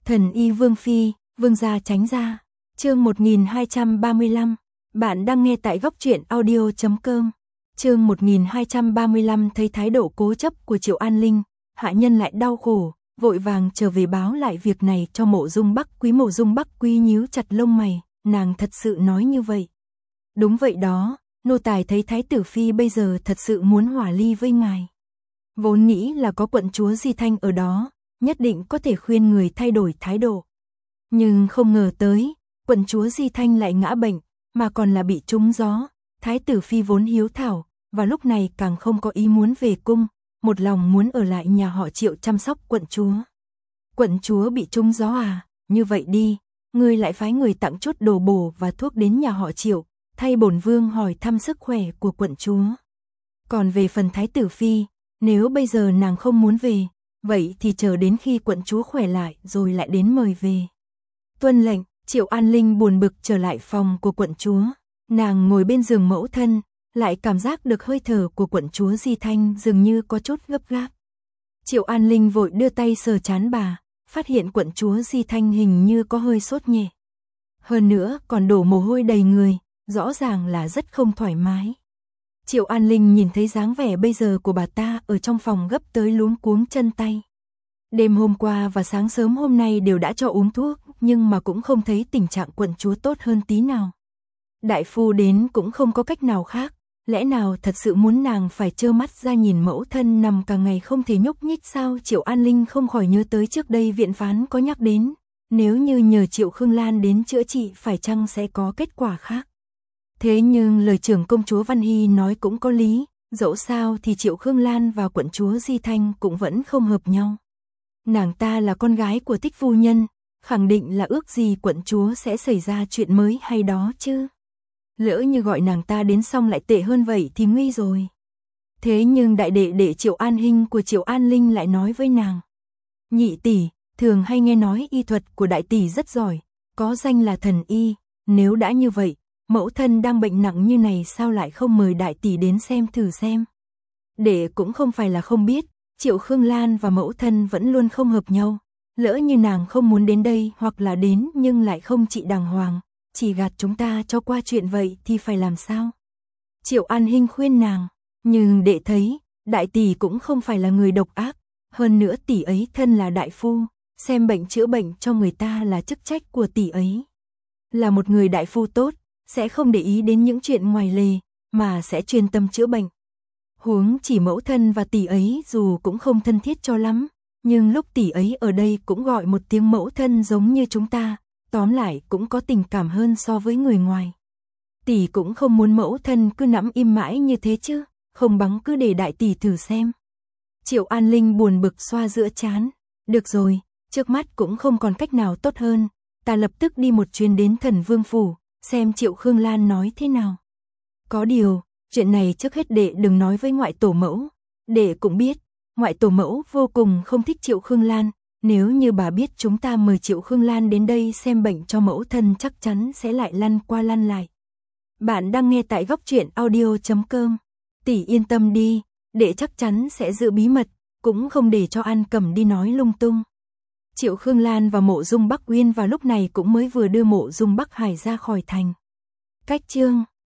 Thần y Vương Phi, Vương gia tránh ra. Chương 1235. Bạn đang nghe tại góc truyện audio.com. Chương 1235 thấy thái độ cố chấp của Triệu An Linh, hạ nhân lại đau khổ, vội vàng trở về báo lại việc này cho Mộ Dung Bắc Quý. Mộ Dung Bắc Quý nhíu chặt lông mày, nàng thật sự nói như vậy? Đúng vậy đó, nô tài thấy thái tử phi bây giờ thật sự muốn hòa ly với ngài. Vốn nghĩ là có quận chúa Di Thanh ở đó, nhất định có thể khuyên người thay đổi thái độ. Nhưng không ngờ tới, quận chúa Di Thanh lại ngã bệnh, mà còn là bị trúng gió. Thái tử phi vốn hiếu thảo, và lúc này càng không có ý muốn về cung, một lòng muốn ở lại nhà họ Triệu chăm sóc quận chúa. Quận chúa bị trúng gió à? Như vậy đi, ngươi lại phái người tặng chút đồ bổ và thuốc đến nhà họ Triệu, thay bổn vương hỏi thăm sức khỏe của quận chúa. Còn về phần thái tử phi, nếu bây giờ nàng không muốn về, vậy thì chờ đến khi quận chúa khỏe lại rồi lại đến mời về. Tuân lệnh. Triệu An Linh buồn bực trở lại phòng của quận chúa. Nàng ngồi bên giường mẫu thân, lại cảm giác được hơi thở của quận chúa Di Thanh dường như có chút gấp gáp. Triệu An Linh vội đưa tay sờ trán bà, phát hiện quận chúa Di Thanh hình như có hơi sốt nhẹ. Hơn nữa còn đổ mồ hôi đầy người, rõ ràng là rất không thoải mái. Triệu An Linh nhìn thấy dáng vẻ bây giờ của bà ta ở trong phòng gấp tới luống cuống chân tay. Đêm hôm qua và sáng sớm hôm nay đều đã cho uống thuốc, nhưng mà cũng không thấy tình trạng quận chúa tốt hơn tí nào. Đại phu đến cũng không có cách nào khác, lẽ nào thật sự muốn nàng phải trơ mắt ra nhìn mẫu thân nằm cả ngày không thể nhúc nhích sao? Triệu An Linh không khỏi nhớ tới trước đây viện phán có nhắc đến, nếu như nhờ Triệu Khương Lan đến chữa trị phải chăng sẽ có kết quả khác. Thế nhưng lời trưởng công chúa Văn Hy nói cũng có lý, dẫu sao thì Triệu Khương Lan và quận chúa Di Thanh cũng vẫn không hợp nhau. Nàng ta là con gái của Tích phu nhân, khẳng định là ước gì quận chúa sẽ xảy ra chuyện mới hay đó chứ. Lỡ như gọi nàng ta đến xong lại tệ hơn vậy thì nguy rồi. Thế nhưng đại đệ đệ Triệu An Hinh của Triệu An Linh lại nói với nàng: nhị tỷ, thường hay nghe nói y thuật của đại tỷ rất giỏi, có danh là thần y, nếu đã như vậy, mẫu thân đang bệnh nặng như này sao lại không mời đại tỷ đến xem thử xem. Đệ cũng không phải là không biết, Triệu Khương Lan và mẫu thân vẫn luôn không hợp nhau. Lỡ như nàng không muốn đến đây hoặc là đến nhưng lại không trị đàng hoàng, chỉ gạt chúng ta cho qua chuyện vậy thì phải làm sao? Triệu An Hinh khuyên nàng, nhưng đệ thấy, đại tỷ cũng không phải là người độc ác, hơn nữa tỷ ấy thân là đại phu, xem bệnh chữa bệnh cho người ta là chức trách của tỷ ấy. Là một người đại phu tốt, sẽ không để ý đến những chuyện ngoài lề, mà sẽ chuyên tâm chữa bệnh. Huống chỉ mẫu thân và tỷ ấy dù cũng không thân thiết cho lắm, nhưng lúc tỷ ấy ở đây cũng gọi một tiếng mẫu thân giống như chúng ta, tóm lại cũng có tình cảm hơn so với người ngoài. Tỷ cũng không muốn mẫu thân cứ nắm im mãi như thế chứ, không bằng cứ để đại tỷ thử xem. Triệu An Linh buồn bực xoa giữa trán, được rồi, trước mắt cũng không còn cách nào tốt hơn, ta lập tức đi một chuyến đến Thần Vương phủ, xem Triệu Khương Lan nói thế nào. Có điều, chuyện này trước hết đệ đừng nói với ngoại tổ mẫu, đệ cũng biết. Ngoại tổ mẫu vô cùng không thích Triệu Khương Lan, nếu như bà biết chúng ta mời Triệu Khương Lan đến đây xem bệnh cho mẫu thân chắc chắn sẽ lại lăn qua lăn lại. Bạn đang nghe tại góc truyện audio.com. Tỷ yên tâm đi, đệ chắc chắn sẽ giữ bí mật, cũng không để cho An Cẩm đi nói lung tung. Triệu Khương Lan và Mộ Dung Bắc Uyên vào lúc này cũng mới vừa đưa Mộ Dung Bắc Hải ra khỏi thành. Cách chương